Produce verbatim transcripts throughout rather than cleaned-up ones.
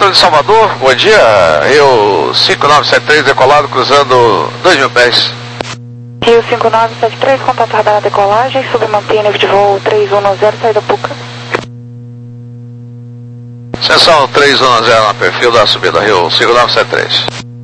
Controle de Salvador, bom dia. Rio cinco nove sete três decolado, cruzando dois mil pés. Rio cinco nove sete três, contato radar na decolagem, submantém nível de voo três um zero, saída Puca. Seção três um zero na perfil da subida, Rio cinco nove sete três.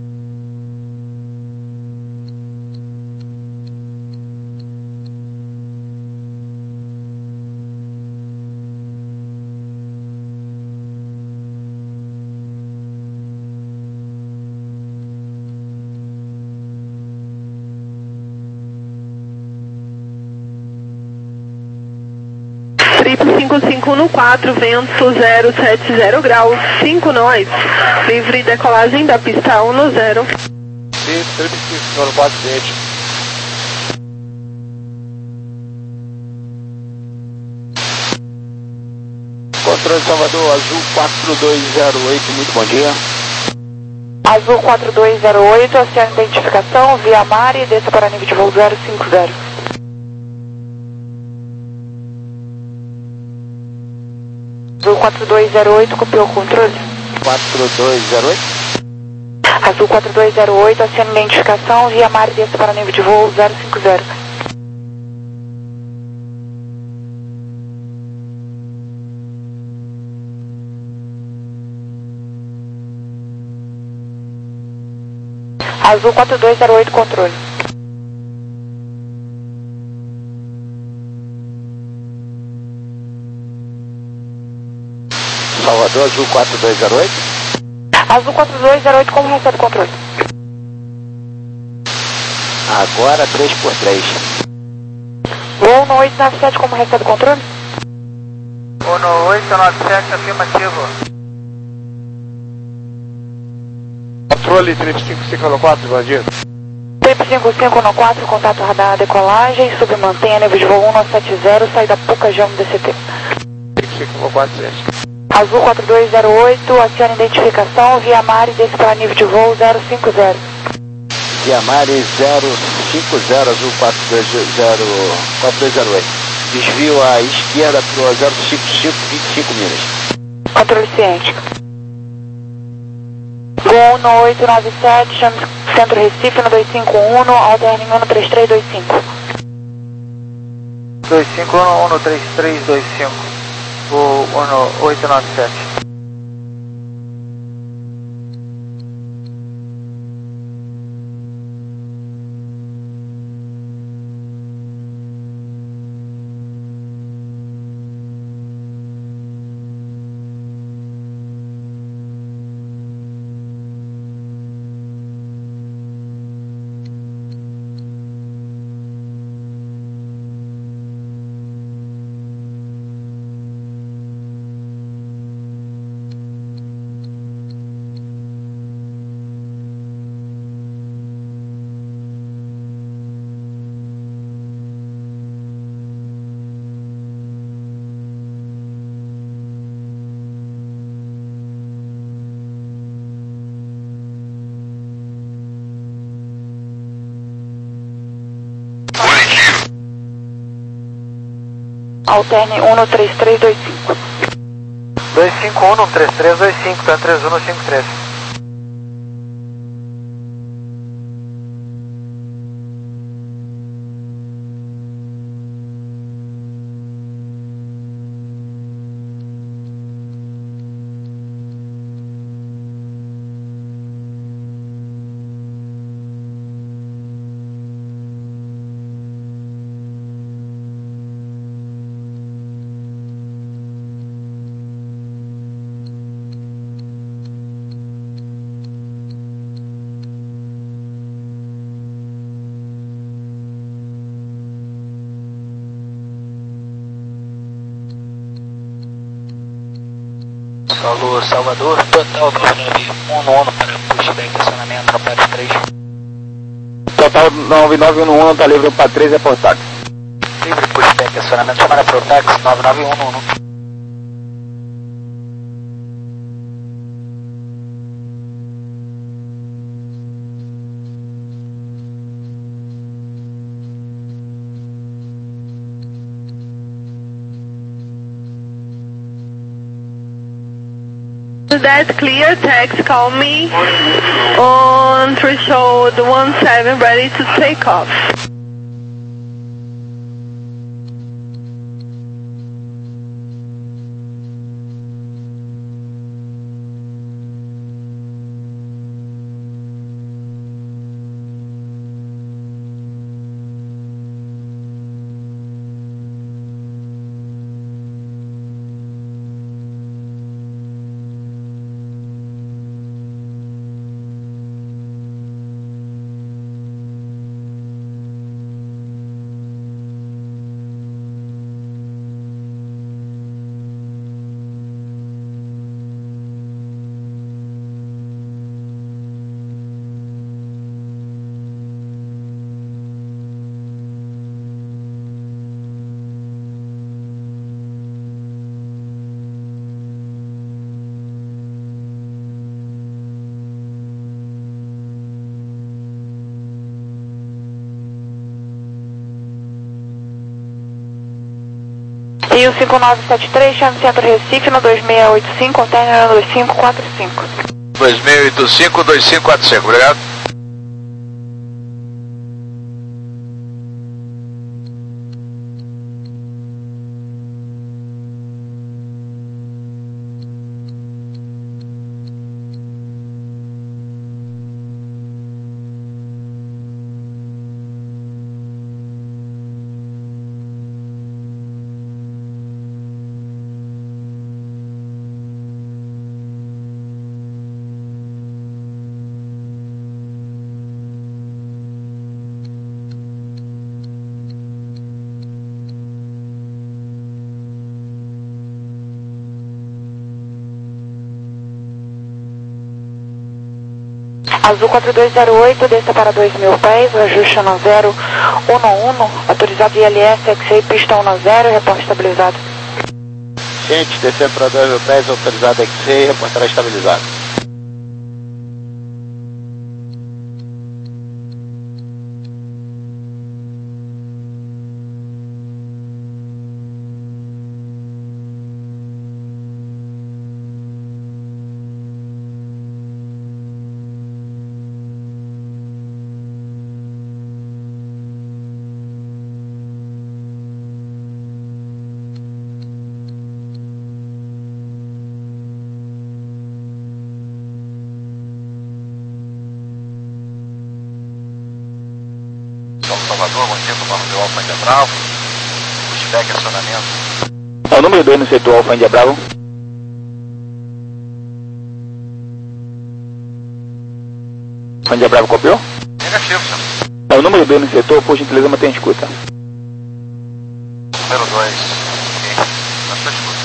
Triple cinco cinco no quatro, vento zero sete zero graus, cinco nós, livre decolagem da pista um no zero. Triple cinco no quatro, vinte. Controle de Salvador, azul quatro dois zero oito, muito bom dia. Azul quatro dois zero oito, oceano identificação, via mar e desça para nível de voo zero cinco zero. Azul quatro dois zero oito, copiou o controle. quatro dois zero oito. Azul quatro dois zero oito, oceano identificação, via mar e desça para nível de voo zero cinco zero. Azul quatro dois zero oito, controle. Salvador, azul quatro dois zero oito. Azul quatro dois zero oito, como recebe o controle? Agora três por três. Voo no oito nove sete, como recebe o controle? Voo no oito nove sete, afirmativo. Controle triple cinco cinco no quatro, bom dia. Triple cinco cinco no quatro, contato radar decolagem, submantenha nível de voo um nove sete zero, saída Puca, G M D C T. Triple cinco no quatro, sete. Azul quatro dois zero oito, oceano identificação, via mar e desce para nível de voo zero cinco zero. Via Mare zero cinco zero, azul quatro dois zero oito. Desvio à esquerda para o zero cinco cinco, vinte e cinco milhas. Controle ciente. Voo no oito nove sete, chame Centro Recife no dois cinco um, alterne um no três três dois cinco. dois cinco um no três três dois cinco. Voo no oito nove sete. Alterne um no três três dois cinco. dois cinco um no três três dois cinco, tá três um no cinco três. Alô, Salvador, total nove nove um no um para pushback, estacionamento, Amparo três. Total nove nove um no um, tá livre para três, é por táxi. Livre pushback, estacionamento, chamada pro táxi, nove nove um no um. That's clear, text, call me on threshold one seven, ready to take off. Rio cinco nove sete três, chame Centro Recife no dois seis oito cinco, container dois cinco quatro cinco. dois seis oito cinco, dois cinco quatro cinco, obrigado. Azul quatro dois zero oito, desça para dois mil pés, o ajuste no zero um um, autorizado I L S, X-Ray, pista um zero, reporte estabilizado. Gente, descer para dois mil pés, autorizado X-Ray, reportará estabilizado. Salvador, bom dia, comando do Alfa India Bravo, pushback acionamento. É o número dois no setor Alfa India Bravo. Alfa India Bravo copiou? Negativo, senhor. É o número dois no setor, por gentileza, mantenha a escuta. Número dois, ok, na sua escuta.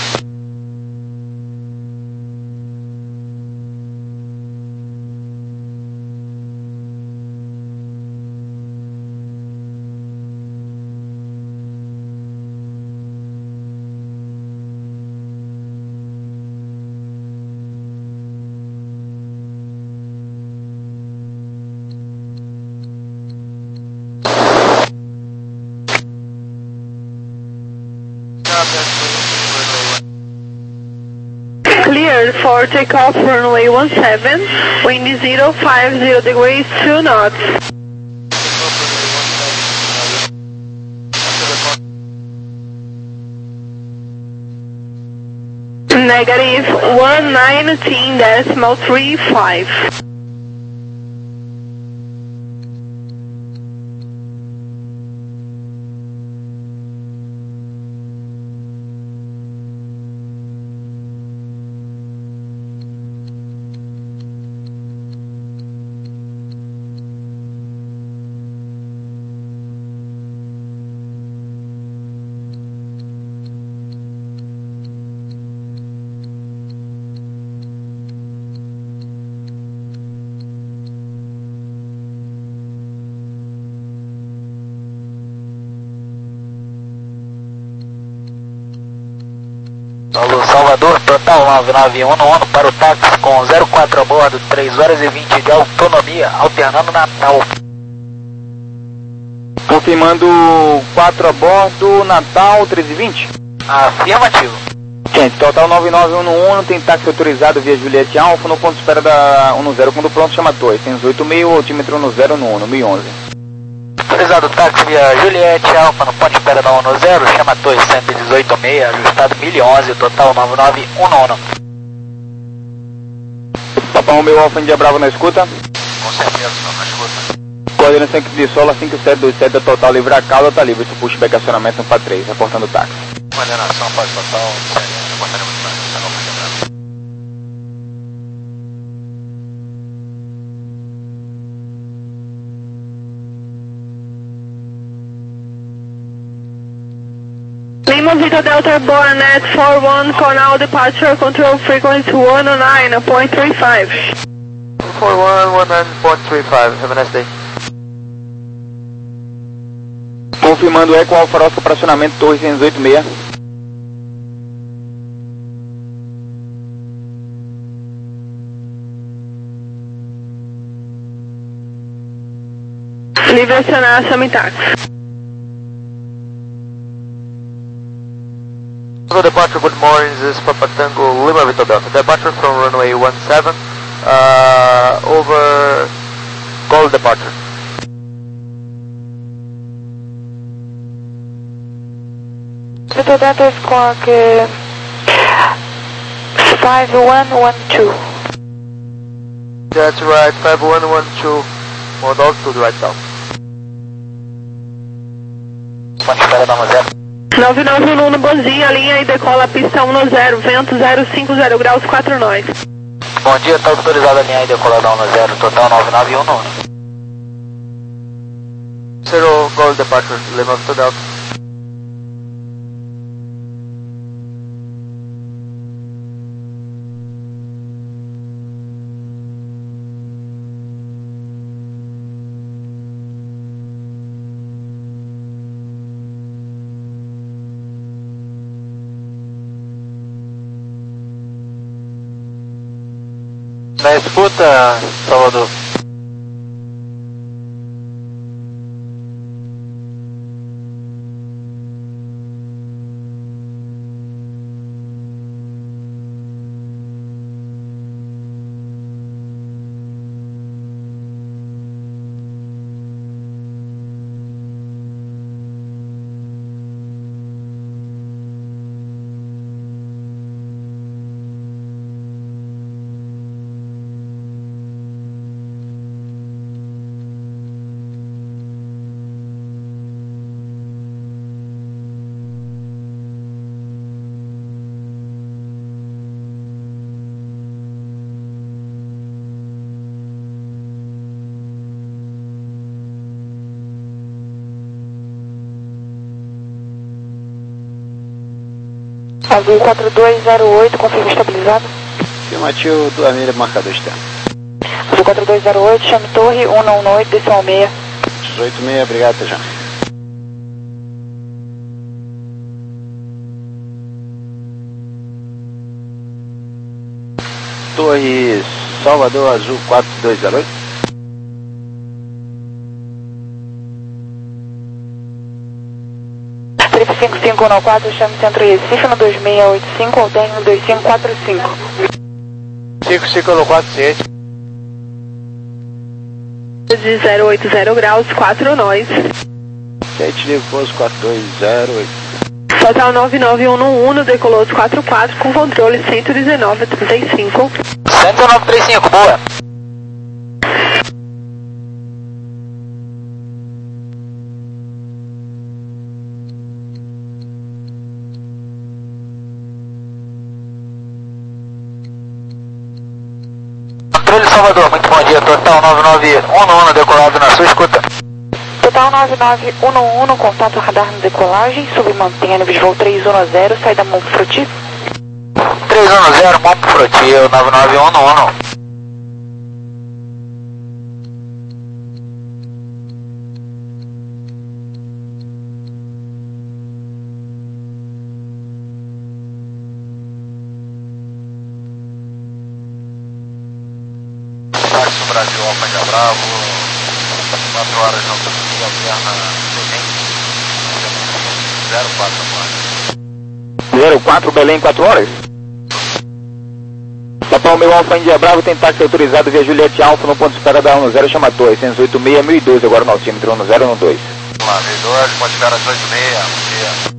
Cleared for takeoff runway one seven, wind zero five zero degrees, two knots. Negative one nineteen decimal three five. Alô, Salvador, total nove nove um no para o táxi com zero quatro a bordo, três horas e vinte de autonomia, alternando Natal. Confirmando quatro a bordo, Natal, treze e vinte. Afirmativo. Gente, total nove nove um um, tem táxi autorizado via Juliette Alfa no ponto de espera da um zero, quando pronto chama Torres, tem dezoito mil, altímetro um zero um um, mil e onze. Autorizado táxi via Juliette Alfa no ponto de espera da um zero, chama Torres cento e dezoito meio, ajustado mil e onze, total nove nove um um. Papai Romeu Alfa India Bravo na escuta. Com certeza, estou na escuta. Coordenação de solo cinco sete dois sete, da total livre a cauda, tá livre, se pushback acionamento no P A três, reportando o táxi. Coordenação faz total, sério, reportando muito bem, você não fica bravo. Lima Vita Delta Born at four one, Cornell departure control frequency one oh nine point three five. four one one nine point three five, have a nice day. Confirmando Eco Alfa Oscar para acionamento Torres cento e dezoito meio. Livre acionar Samitax. Departure, good morning, this is Papa Tango, Lima Vita Delta. Departure from runway one seven, uh, over goal departure. Vita Delta squawk uh, five one one two. That's right, five one one two, model to the right south. Ponto de espera da um zero. nove nove um um no Bozinha, linha e decola pista um zero, vento zero cinco zero graus, quatro nós. Bom dia, está autorizada a linha e decolar da um zero, total nove nove um um. Zero goal departure, Lima Vita Delta. Na escuta, Salvador. Azul quatro dois zero oito, confirma estabilizado. Afirmativo, duas milhas, marcador externo. Azul quatro dois zero oito, chame torre um um oito, decimal seis. dezoito meia, obrigado, até já. Torre Salvador, Azul quatro dois zero oito. Trip cinco cinco um quatro, chame centro Recife no dois seis oito cinco, ao término dois cinco quatro cinco. cinco cinco um quatro sete. De zero oito zero graus, quatro nós. sete de pouso quatro dois zero oito. Total nove nove um um no decolou quatro quatro com controle cento e dezenove trinta e cinco. cento e dezenove trinta e cinco, boa. Controle Salvador, muito bom dia, total nove nove um um decolado na sua escuta. Total nove nove um um no contato radar na decolagem, submantenha no voo três um zero, saída Monfruti. três um zero, Monfruti, nove nove um um. Táxi Brasil, Alfa India Bravo, quatro horas de autonomia, alterna zero quatro quatro. zero quatro Belém, quatro horas. Papa Romeo Alfa India Bravo tem táxi autorizado via Juliette Alfa no ponto de espera da um zero, chama Torre, seiscentos e oitenta e seis, mil e doze agora no altímetro, um zero um dois. Vamos lá, mil e doze, ponto de espera oito seis, bom dia.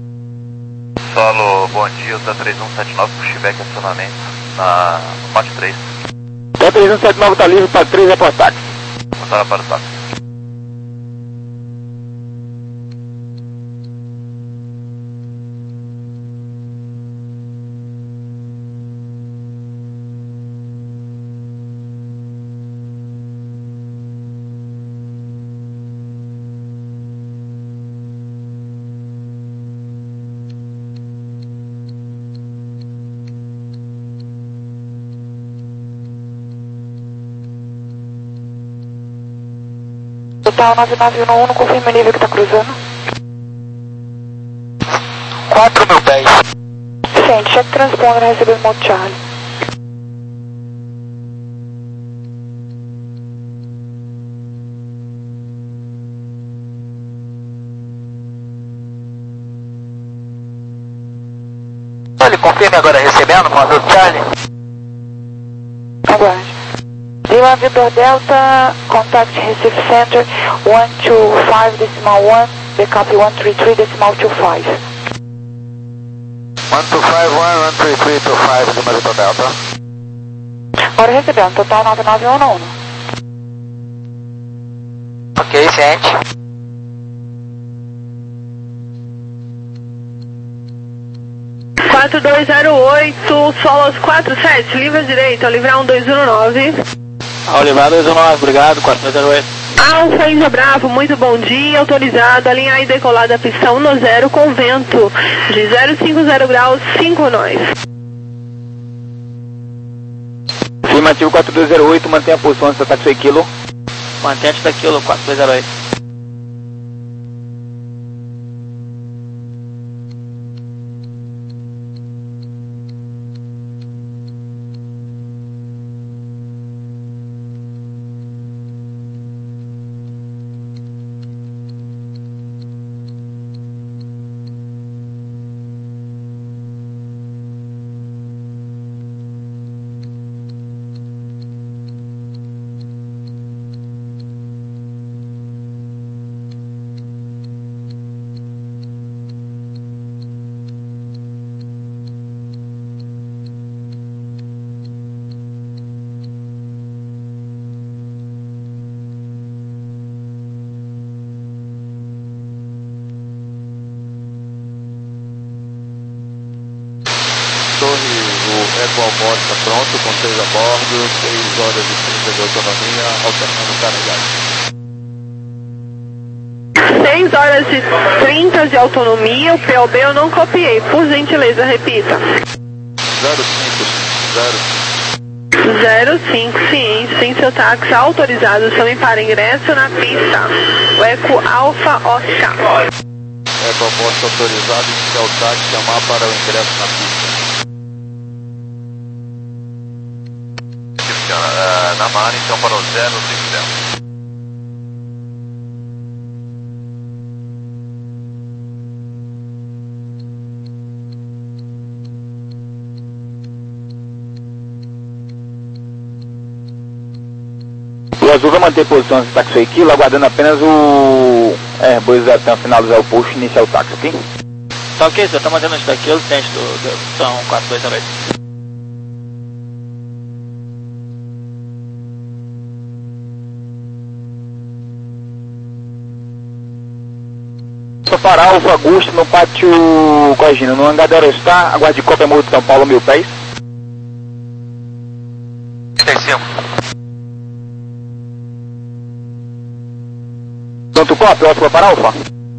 Solo, bom dia, tá três um sete nove pro Chibec acionamento na parte três. Tá três um sete nove tá livre para três, é para táxi. Voltar para o táxi. Total nove nove um um, confirma o nível que tá cruzando. quatro mil pés. Sim, check transponder, recebeu o modo Charlie. Ele confirme agora recebendo, modo Charlie. Aguarde. Lima Vitor Delta, contact Recife Center, one two five decimal one, backup one three three decimal two five. one two five one, one three three two five, Lima Vitor Delta. Agora recebendo, total nove nove um um. Ok, ciente. quatro dois zero oito, Solos quatro sete, livre à direita, livrar um dois um nove. Ao livrar dois um nove, obrigado, quatro dois zero oito. Alfa Índia Bravo, muito bom dia, autorizado, alinhar e decolar da pista um zero com vento de zero cinco zero graus, cinco nós. Afirmativo quatro dois zero oito, mantém a posição antes da táxi quilo. Mantém antes daquilo, quatro dois zero oito. Torre, o EcoAlmor está pronto, com seis a bordo, seis horas e trinta de autonomia, alternando carga. seis horas e trinta de autonomia, o P O B eu não copiei, por gentileza, repita. zero cinco, zero. zero cinco, ciente, sem seu táxi autorizado também para ingresso na pista. O Eco Alfa Oscar. EcoAlmor autorizado, iniciar o táxi, chamar para o ingresso na pista. Uh, na mar, então para o zero cinco zero. O azul vai manter posição antes do táxi aquilo, aguardando apenas o Airbus até o final do zero post iniciar o táxi, ok? Tá ok, senhor, tá mantendo antes daquilo, teste do, do são quatro dois zero oito. Para Alfa Augusto no pátio Cogina, no hangar da Aerostar, aguarde cópia Morro de São Paulo, mil pés. trinta e cinco. Pronto, cópia, Oscar para Alfa.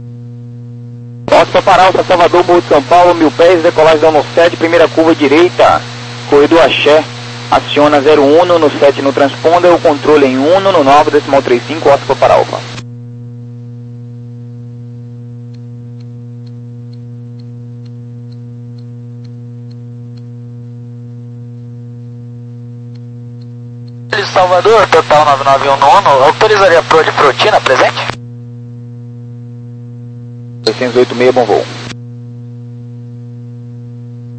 Oscar para Alfa, Salvador, Morro de São Paulo, mil pés, decolagem da um sete, primeira curva direita, corredor Axé, aciona zero um no sete no transponder, o controle em um no nove, decimal trinta e cinco, Oscar para Alfa. Salvador, total nove nove um nono, autorizaria a Pro de Frotina presente? seiscentos e oitenta e seis, bom voo.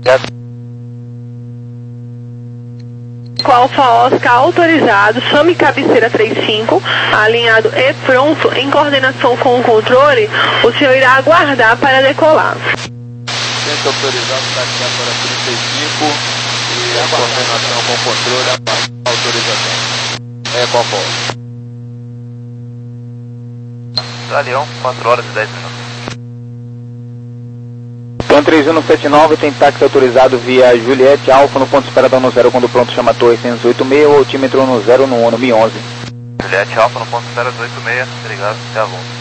Alfa Oscar autorizado, chame cabeceira trinta e cinco, alinhado e pronto, em coordenação com o controle, o senhor irá aguardar para decolar. Centro autorizado, taxiar para trinta e cinco e a coordenação com o controle, a autorização. É, qual for? Galeão, quatro horas e dez minutos. Então três um sete nove tem táxi autorizado via Juliette Alfa no ponto esperado no zero quando pronto chama Torre seiscentos e oitenta e seis, o altímetro no zero no ano Mi onze. Juliette Alfa no ponto zero oito seis, obrigado, até a volta.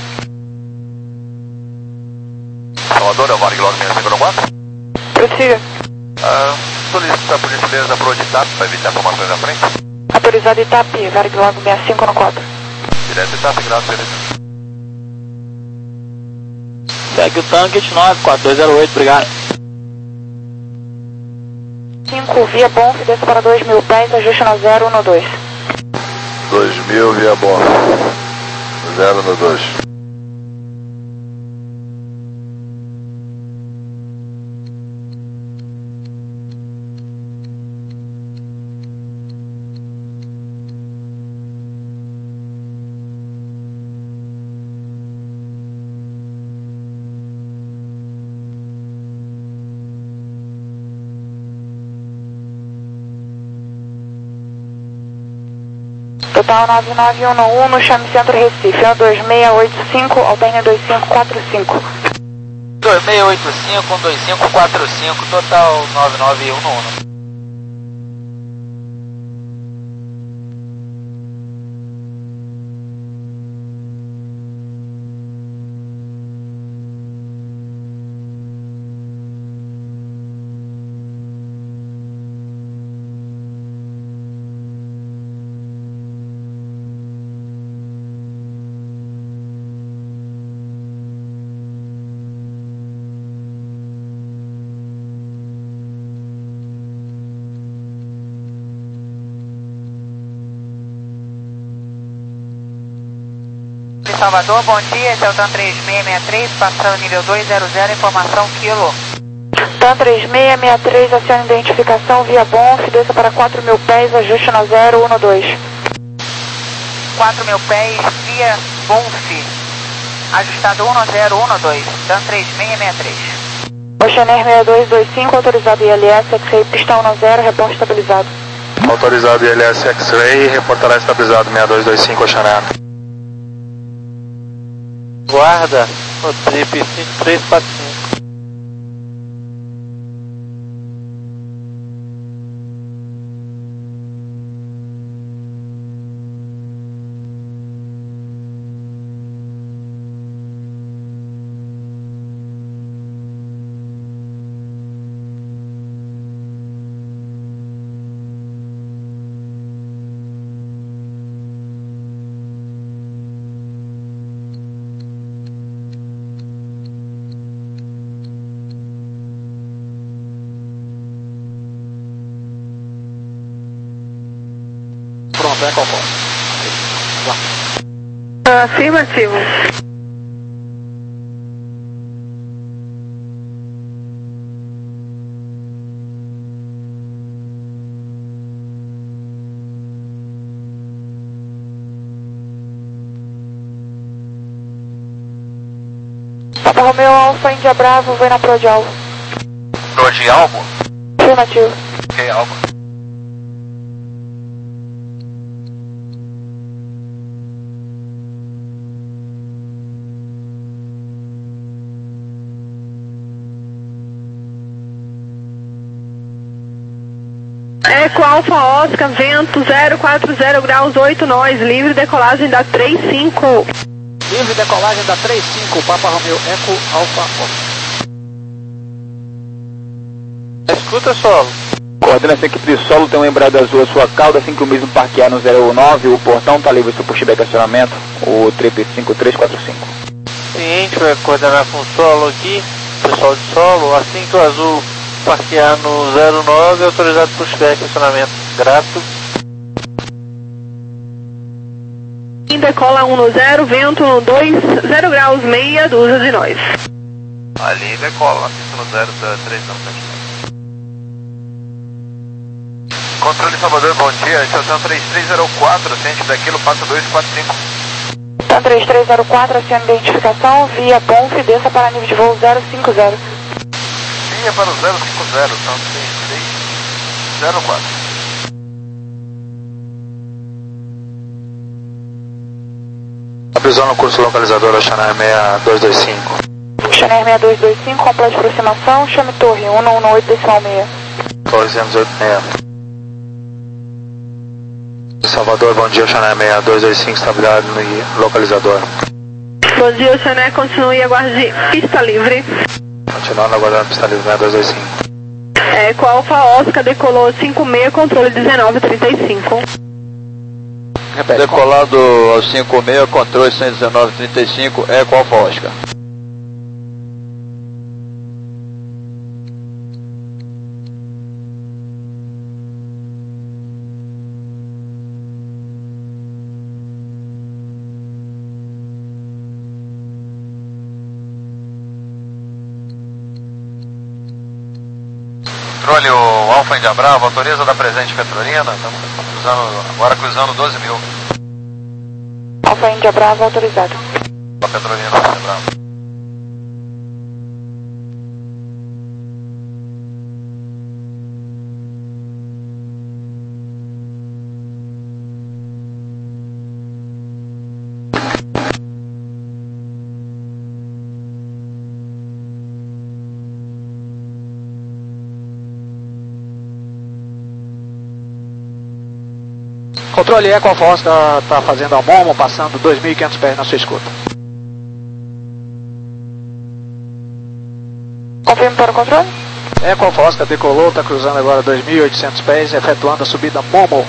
Salvador, é o Varg Log seis cinco quatro. Prossiga. Ah, solicita por gentileza para o de TAP para evitar formações à frente. Autorizado Itap, Varg Log seis cinco quatro. Direto TAP, graças, beleza. Segue o tanque nove quatro dois zero oito, obrigado. cinco, via Bonf, desça para dois mil pés, ajuste no zero um dois. dois mil via bom. zero no dois. Total nove nove um um no chame Centro Recife, um dois seis oito cinco, alterne dois cinco quatro cinco. dois seis oito cinco, um dois cinco quatro cinco, total nove nove um um. Salvador, bom dia, esse é o TAM três seis seis três, passando nível dois zero zero, informação quilo. TAM três seis seis três, aciona identificação via Bonf, desça para quatro mil pés, ajuste no zero um dois. quatro mil pés via Bonf, ajustado um zero um dois, TAM três seis seis três. Oceaneer seis dois dois cinco, autorizado I L S, X-Ray, pista um zero, reporte estabilizado. Autorizado I L S X-Ray, reportará estabilizado seis dois dois cinco, Oceaneer. Guarda, o trip cinco três quatro cinco. Pronto, é conforme. Afirmativo. Papa Romeo Alfa, Índia Bravo, vai na Pro de Alvo. Pro de alvo? Afirmativo. Ok, alvo. Eco Alfa Oscar, vento zero quatro zero graus, oito nós, livre decolagem da três cinco. Livre decolagem da três cinco, Papa Romeo Eco Alfa Oscar. Escuta solo. Coordenação equipe de solo, tem um lembrado azul a sua cauda, assim que o mesmo parquear no zero nove, o portão está livre para o pushback acionamento, o trip cinco três quatro cinco. Seguinte, vai coordenar com o solo aqui, pessoal de solo, assim que o azul parquear no zero nove, autorizado pushback acionamento, grato. Decola um no zero, vento no dois, zero graus, meia dúzia de nós. Ali decola, pista no zero três não sete. Controle Salvador, bom dia. Estação três três zero quatro, ciente daquilo, passa dois quatro cinco. Estação três três zero quatro, acione identificação, via Bonf, desça para nível de voo zero cinco zero. Via para o zero cinco zero, estação três três zero quatro. Avisou no curso localizador da Chanair seis dois dois cinco. Chanair seis dois dois cinco, complexo de aproximação, chame torre um um oito decimal seis. Torre duzentos e oitenta e seis. Salvador, bom dia, Chanair seis dois dois cinco, estabilidade no localizador. Bom dia, Chanair, continue e aguarde pista livre. Continuando aguardando pista livre seis dois dois cinco. É, com a Alfa Oscar, decolou cinco seis, controle dezenove trinta e cinco. Repete. Decolado ao cinco seis, controle cento e dezenove trinta e cinco, é com Alfa Oscar. Controle, o Alfa Índia Bravo, autoriza da presente Petrolina, estamos cruzando, agora cruzando doze mil. Alfa Índia Bravo, autorizado. A Petrolina, Alfa Índia Bravo. Controle Eco Alfa Oscar está fazendo a Momo, passando dois mil e quinhentos pés na sua escuta. Confirme para o controle. Eco Alfa Oscar decolou, está cruzando agora dois mil e oitocentos pés, efetuando a subida Momo.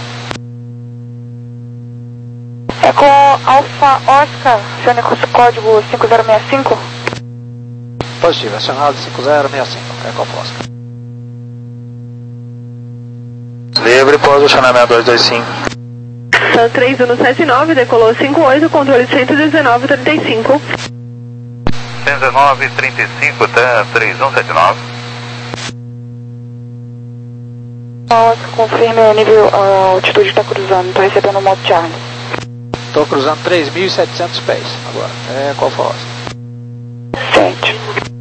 Eco Alfa Oscar, acione curso código cinco zero seis cinco. Positivo, acionado cinco zero seis cinco, Eco Alfa Oscar. Livre, pouso Chanair seis dois dois cinco. Estação três um sete nove, decolou cinco oito, controle cento e dezenove trinta e cinco. cento e dezenove trinta e cinco, tá? três um sete nove. Oscar, confirme o nível, a altitude que está cruzando, estou recebendo o modo Charlie. Estou cruzando três mil e setecentos pés agora, é Alfa Oscar. Sente.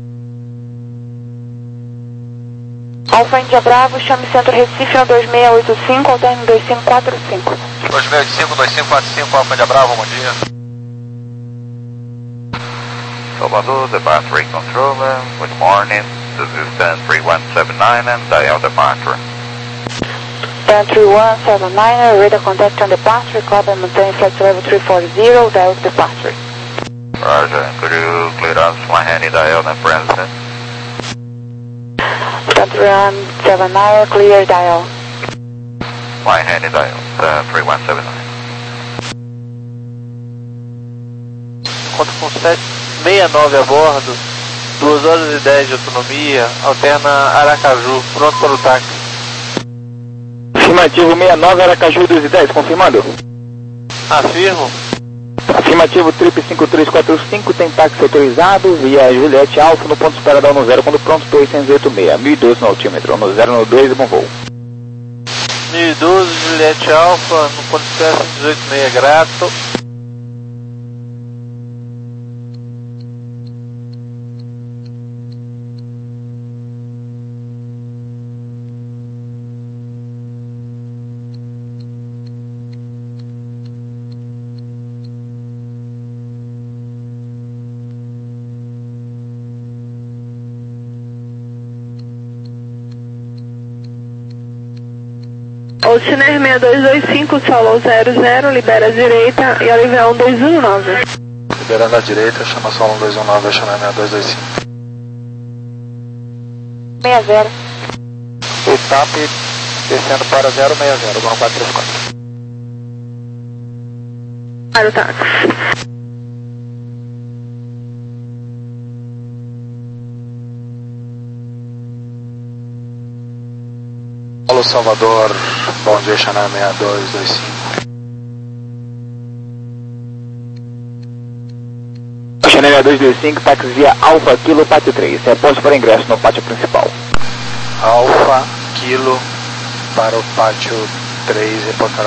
Alfa Índia Bravo, chame Centro Recife no dois seis oito cinco, alterne dois cinco quatro cinco. dois seis oito cinco, dois cinco quatro cinco, Alfa Índia Bravo, bom dia. Salvador, departure controller, good morning, this is ten three one seven nine and dial departure. ten three one seven nine, radar contact on departure, club and maintain flight level three four zero, dial departure. Roger, could you clear us my handy dial and present? ten three one seven nine, clear dial. My handy dial, uh, three one seven nine. Conto com sete sessenta e nove a bordo, duas horas e dez de autonomia, alterna Aracaju, pronto para o táxi. Afirmativo sessenta e nove, Aracaju duas e dez, confirmando. Afirmo. Afirmativo Trip cinco três quatro cinco, tem táxi autorizado, via Juliette Alfa, no ponto de espera da ONU zero, quando pronto, torre cento e oitenta e seis, mil e doze no altímetro, ONU zero no dois e bom voo. mil e doze, Juliette Alfa, no ponto de espera cento e dezoito e seis, grato. O Chinair seis dois dois cinco, solo zero zero, libera a direita e a livre um dois um nove. Liberando a direita, chama solo um dois um nove, Chanair seis dois dois cinco. seis zero. O T A P descendo para zero seis zero, igual quatro três quatro. Para o táxi. Alô Salvador, bom dia, Chanair seis dois dois cinco. Chanair seis dois dois cinco, táxi via Alfa Kilo Pátio três, reposto para ingresso no pátio principal. Alfa Kilo para o pátio três, reportará